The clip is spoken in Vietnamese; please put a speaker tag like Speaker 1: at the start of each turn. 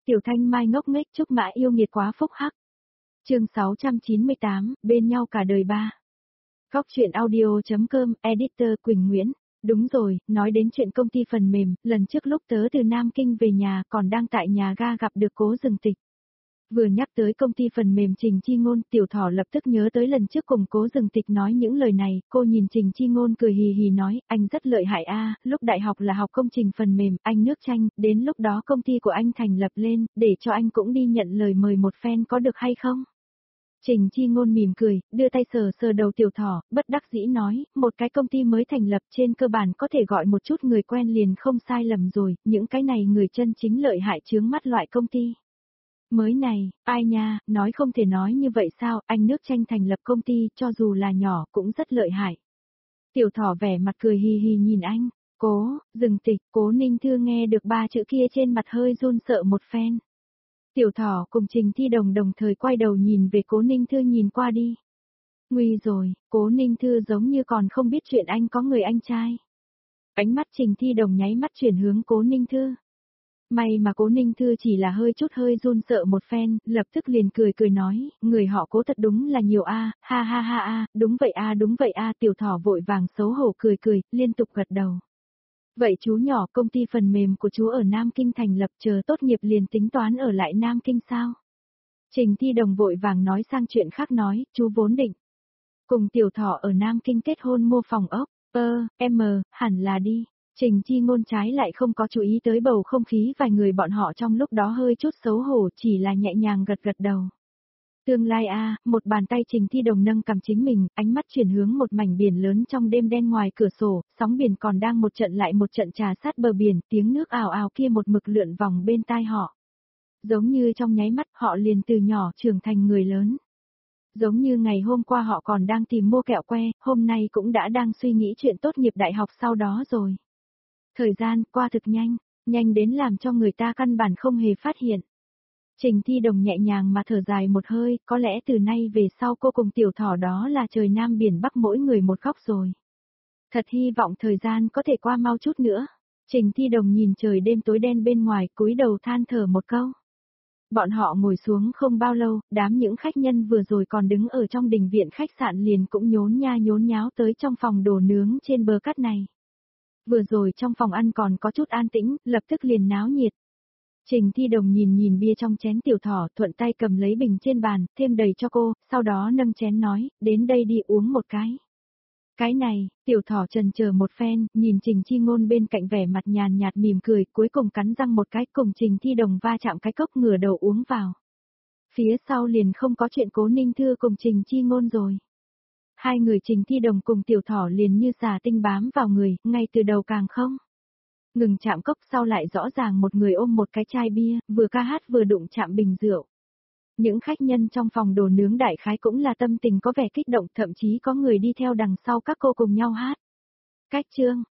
Speaker 1: Tiểu Thanh Mai ngốc nghếch Trúc Mã yêu nghiệt quá phúc hắc. Chương 698, bên nhau cả đời ba. Góc truyện audio.com, editor Quỳnh Nguyễn. Đúng rồi, nói đến chuyện công ty phần mềm, lần trước lúc tớ từ Nam Kinh về nhà còn đang tại nhà ga gặp được Cố Dừng Tịch. Vừa nhắc tới công ty phần mềm Trình Chi Ngôn, Tiểu Thỏ lập tức nhớ tới lần trước cùng Cố Dừng Tịch nói những lời này, cô nhìn Trình Chi Ngôn cười hì hì nói, anh rất lợi hại a, lúc đại học là học công trình phần mềm, anh nước Chanh, đến lúc đó công ty của anh thành lập lên, để cho anh cũng đi nhận lời mời một phen có được hay không? Trình Chi Ngôn mỉm cười, đưa tay sờ sờ đầu Tiểu Thỏ, bất đắc dĩ nói, một cái công ty mới thành lập trên cơ bản có thể gọi một chút người quen liền không sai lầm rồi, những cái này người chân chính lợi hại chướng mắt loại công ty. Mới này, ai nha, nói không thể nói như vậy sao, anh nước Chanh thành lập công ty cho dù là nhỏ cũng rất lợi hại. Tiểu Thỏ vẻ mặt cười hì hì nhìn anh, Cố, Dừng Tịch, Cố Ninh Thư nghe được ba chữ kia trên mặt hơi run sợ một phen. Tiểu Thỏ cùng Trình Thi Đồng đồng thời quay đầu nhìn về Cố Ninh Thư nhìn qua đi. Nguy rồi, Cố Ninh Thư giống như còn không biết chuyện anh có người anh trai. Ánh mắt Trình Thi Đồng nháy mắt chuyển hướng Cố Ninh Thư. May mà Cố Ninh Thư chỉ là hơi run sợ một phen, lập tức liền cười nói, người họ Cố thật đúng là nhiều a, ha ha ha a, đúng vậy a, Tiểu Thỏ vội vàng xấu hổ cười, liên tục gật đầu. Vậy chú nhỏ, công ty phần mềm của chú ở Nam Kinh thành lập, chờ tốt nghiệp liền tính toán ở lại Nam Kinh sao? Trình Thi Đồng vội vàng nói sang chuyện khác nói, chú vốn định cùng Tiểu Thỏ ở Nam Kinh kết hôn mua phòng ốc, hẳn là đi. Trình Chi Ngôn trái lại không có chú ý tới bầu không khí vài người bọn họ trong lúc đó hơi chút xấu hổ, chỉ là nhẹ nhàng gật đầu. Tương lai a, một bàn tay Trình Thi Đồng nâng cầm chính mình, ánh mắt chuyển hướng một mảnh biển lớn trong đêm đen ngoài cửa sổ, sóng biển còn đang một trận lại một trận trà sát bờ biển, tiếng nước ào ào kia một mực lượn vòng bên tai họ. Giống như trong nháy mắt họ liền từ nhỏ trưởng thành người lớn. Giống như ngày hôm qua họ còn đang tìm mua kẹo que, hôm nay cũng đã đang suy nghĩ chuyện tốt nghiệp đại học sau đó rồi. Thời gian qua thực nhanh đến làm cho người ta căn bản không hề phát hiện. Trình Thi Đồng nhẹ nhàng mà thở dài một hơi, có lẽ từ nay về sau cô cùng Tiểu Thỏ đó là trời Nam biển Bắc mỗi người một góc rồi. Thật hy vọng thời gian có thể qua mau chút nữa. Trình Thi Đồng nhìn trời đêm tối đen bên ngoài, cúi đầu than thở một câu. Bọn họ ngồi xuống không bao lâu, đám những khách nhân vừa rồi còn đứng ở trong đình viện khách sạn liền cũng nhốn nháo tới trong phòng đồ nướng trên bờ cát này. Vừa rồi trong phòng ăn còn có chút an tĩnh, lập tức liền náo nhiệt. Trình Thi Đồng nhìn bia trong chén Tiểu Thỏ, thuận tay cầm lấy bình trên bàn, thêm đầy cho cô, sau đó nâng chén nói, đến đây đi uống một cái. Cái này, Tiểu Thỏ chần chờ một phen, nhìn Trình Chi Ngôn bên cạnh vẻ mặt nhàn nhạt mỉm cười, cuối cùng cắn răng một cái cùng Trình Thi Đồng va chạm cái cốc ngửa đầu uống vào. Phía sau liền không có chuyện Cố Ninh Thư cùng Trình Chi Ngôn rồi. Hai người Trình Thi Đồng cùng Tiểu Thỏ liền như xà tinh bám vào người, ngay từ đầu càng không. Ngừng chạm cốc sau lại rõ ràng một người ôm một cái chai bia, vừa ca hát vừa đụng chạm bình rượu. Những khách nhân trong phòng đồ nướng đại khái cũng là tâm tình có vẻ kích động, thậm chí có người đi theo đằng sau các cô cùng nhau hát. Cách chương,